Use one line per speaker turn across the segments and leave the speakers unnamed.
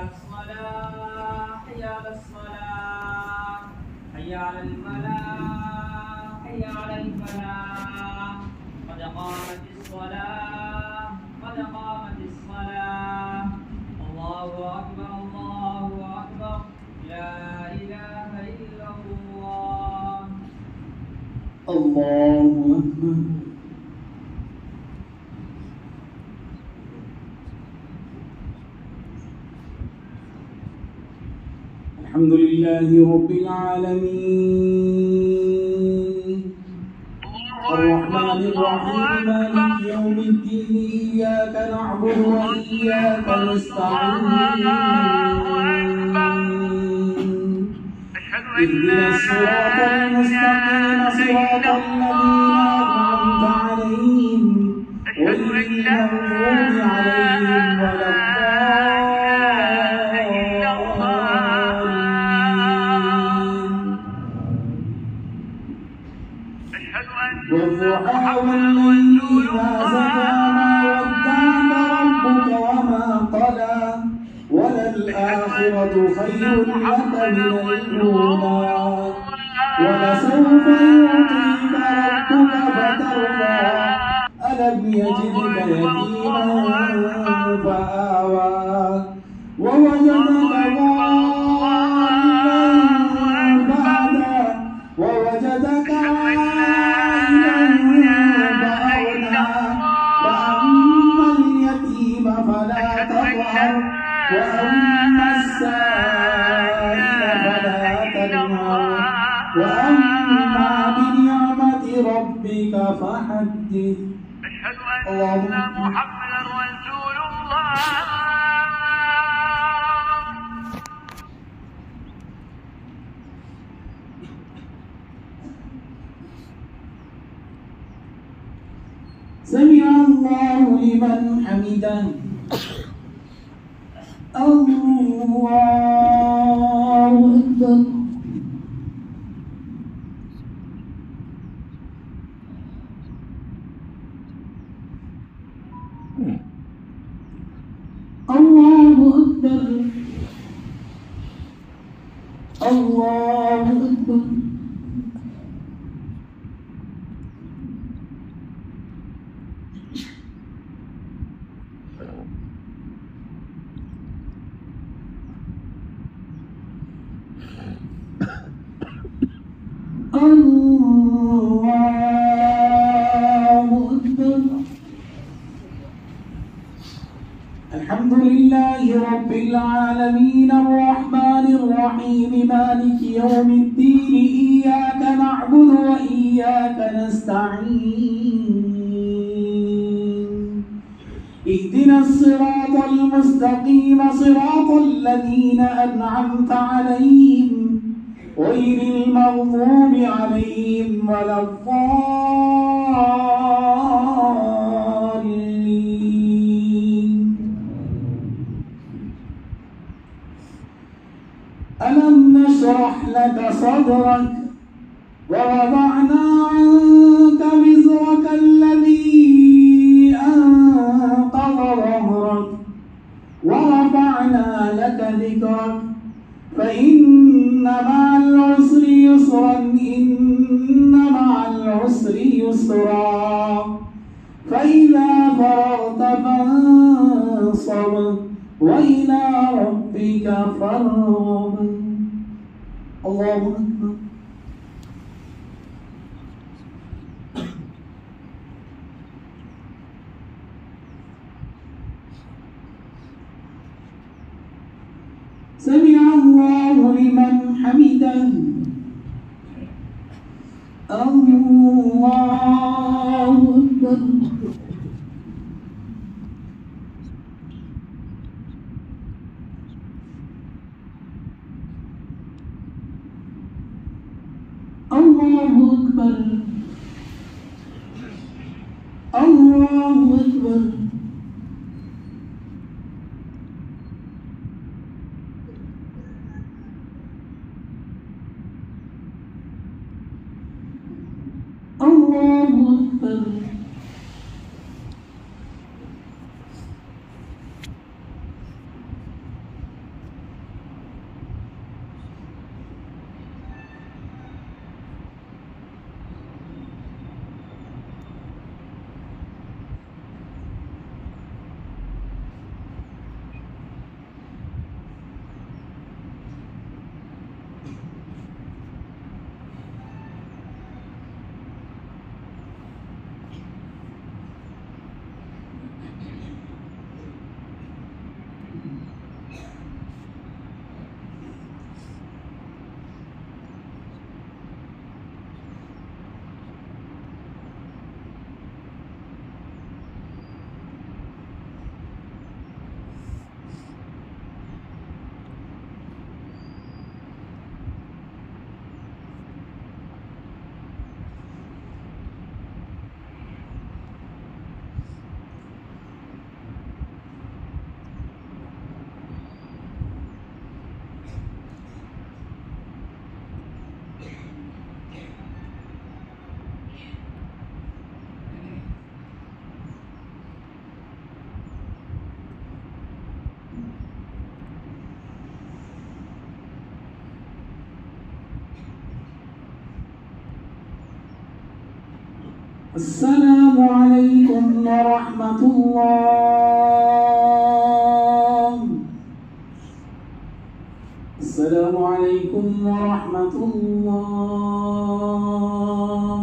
الصلاة حي على الصلاة حي على الفلاح حي على الفلاح قد قامت الصلاة قد قامت الصلاة الله أكبر الله أكبر لا إله إلا الله
الله أكبر. الحمد لله رب العالمين الرحمن الرحيم مالك يوم الدين إياك نعبد وإياك نستعين اهدنا الصراط المستقيم صراط الذين أنعمت عليهم غير المغضوب عليهم ولا والضحى والليل إذا سجى ما ودعك ربك وما قلى وللآخرة خير لك من الأولى ولسوف يعطيك ربك فترضى ألم يجدك يتيما فآوى ووجدك ضالا فهدى ووجدك وأما السائل فلا تنهر وأما بنعمة ربك فحدث.
أشهد أن محمدا رسول الله.
سمع الله لمن حمده. الله أكبر. الله أكبر. الله أكبر. الحمد لله رب العالمين الرحمن الرحيم مالك يوم الدين إياك نعبد وإياك نستعين اهدنا الصراط المستقيم صراط الذين أنعمت عليهم غير المغضوب عليهم ولا الضالين. ألم نشرح لك صدرك ووضعنا عنك وزرك الذي أنقض ظهرك ورفعنا لك ذكرك فإن مع العسر يسرا إن مع العسر يسرا فإذا فرغت فانصب وإلى ربك فارغب. الله أكبر. سمع الله لمن حمده. الله أكبر. الله أكبر. الله أكبر. الله أكبر. السلام عليكم ورحمة الله. السلام عليكم ورحمة الله.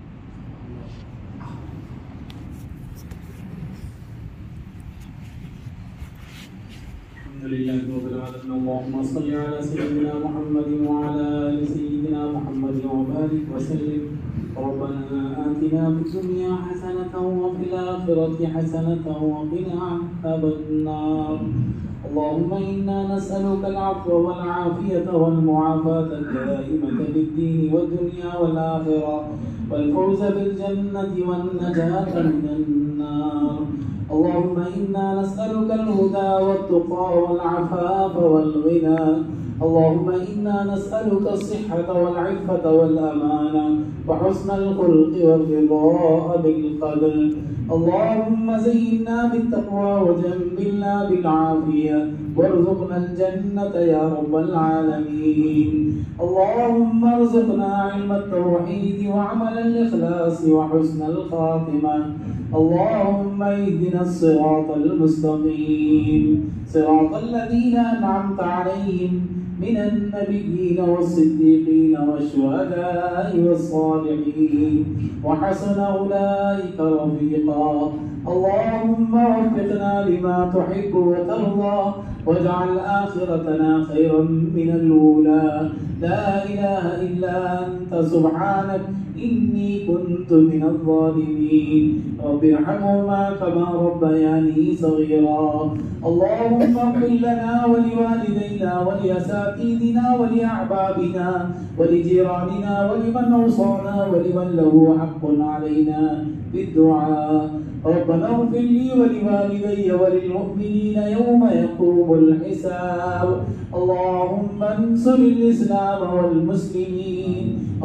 الحمد لله رب العالمين. اللهم صل على سيدنا محمد وعلى آل سيدنا محمد وبارك وسلم. ربنا آتنا في الدنيا حسنة وفي الآخرة حسنة وقنا عذاب النار. اللهم إنا نسألك العفو والعافية والمعافاة الدائمة في الدين والدنيا والآخرة والفوز بالجنة والنجاة من النار. اللهم إنا نسألك الهدى والتقى والعفاف والغنى. اللهم إنا نسألك الصحة والعفة والأمانة وحسن الخلق والرضاء بالقدر. اللهم زينا بالتقوى وجنبنا بالعافية وارزقنا الجنة يا رب العالمين. اللهم ارزقنا علم التوحيد وعمل الإخلاص وحسن الخاتمة. اللهم اهدنا الصراط المستقيم صراط الذين أنعمت عليهم من النبيين والصديقين والشهداء والصالحين وحسن أولئك رفيقا. اللهم وفقنا لما تحب وترضى واجعل آخرتنا خيرا من الأولى. لا إله إلا أنت سبحانك إني كنت من الظالمين. رب ارحمهما كما ربياني صغيرا. اللهم اغفر لنا ولوالدينا ولأساتذتنا ولأحبابنا ولجيراننا ولمن أوصانا ولمن له حق علينا بالدعاء. ربنا اغفر لي ولوالدي وللمؤمنين يوم يقوم الحساب. اللهم انصر الإسلام والمسلمين.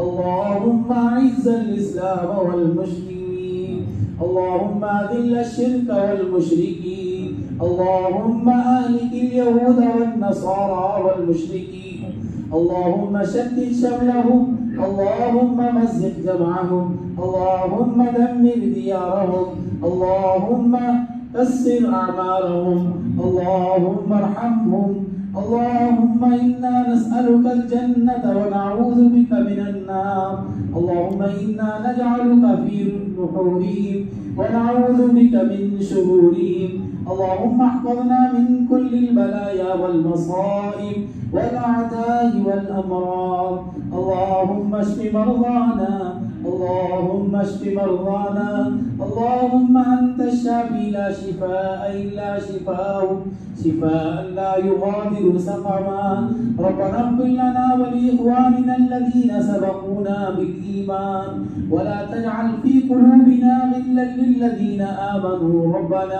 اللهم أعز الإسلام والمسلمين. اللهم أذل الشرك والمشركين. اللهم أهلك اليهود والنصارى والمشركين. اللهم شتت شملهم. اللهم مزق جمعهم. اللهم دمر ديارهم. اللهم كسر أعمالهم. اللهم ارحمهم. اللهم إنا نسألك الجنة ونعوذ بك من النار. اللهم إنا نجعلك في نحورهم ونعوذ بك من شرورهم. اللهم احفظنا من كل البلايا والمصائب والأعداء والأمراض. اللهم اشف مرضانا. اللهم اشف مرضانا. اللهم أنت الشافي لا شفاء إلا شفاؤك شفاء لا يغادر سقما. ربنا اغفر لنا ولإخواننا الذين سبقونا بالإيمان ولا تجعل في قلوبنا غلا للذين آمنوا ربنا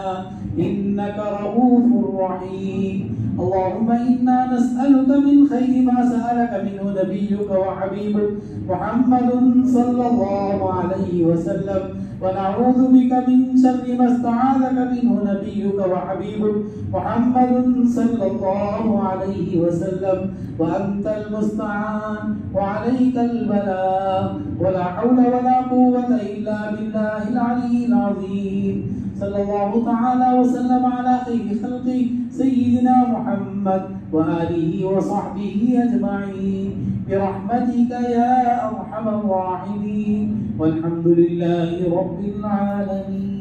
إنك رؤوف رحيم. اللهم إنا نسألك من خير ما سألك منه نبيك وحبيبك محمد صلى الله عليه وسلم ونعوذ بك من شر ما استعاذك منه نبيك وحبيبك محمد صلى الله عليه وسلم. وأنت المستعان وعليك البلاغ ولا حول ولا قوة إلا بالله العلي العظيم. صلى الله تعالى وسلم على خير خلقه سيدنا محمد وآله وصحبه أجمعين برحمتك يا أرحم الراحمين والحمد لله رب العالمين.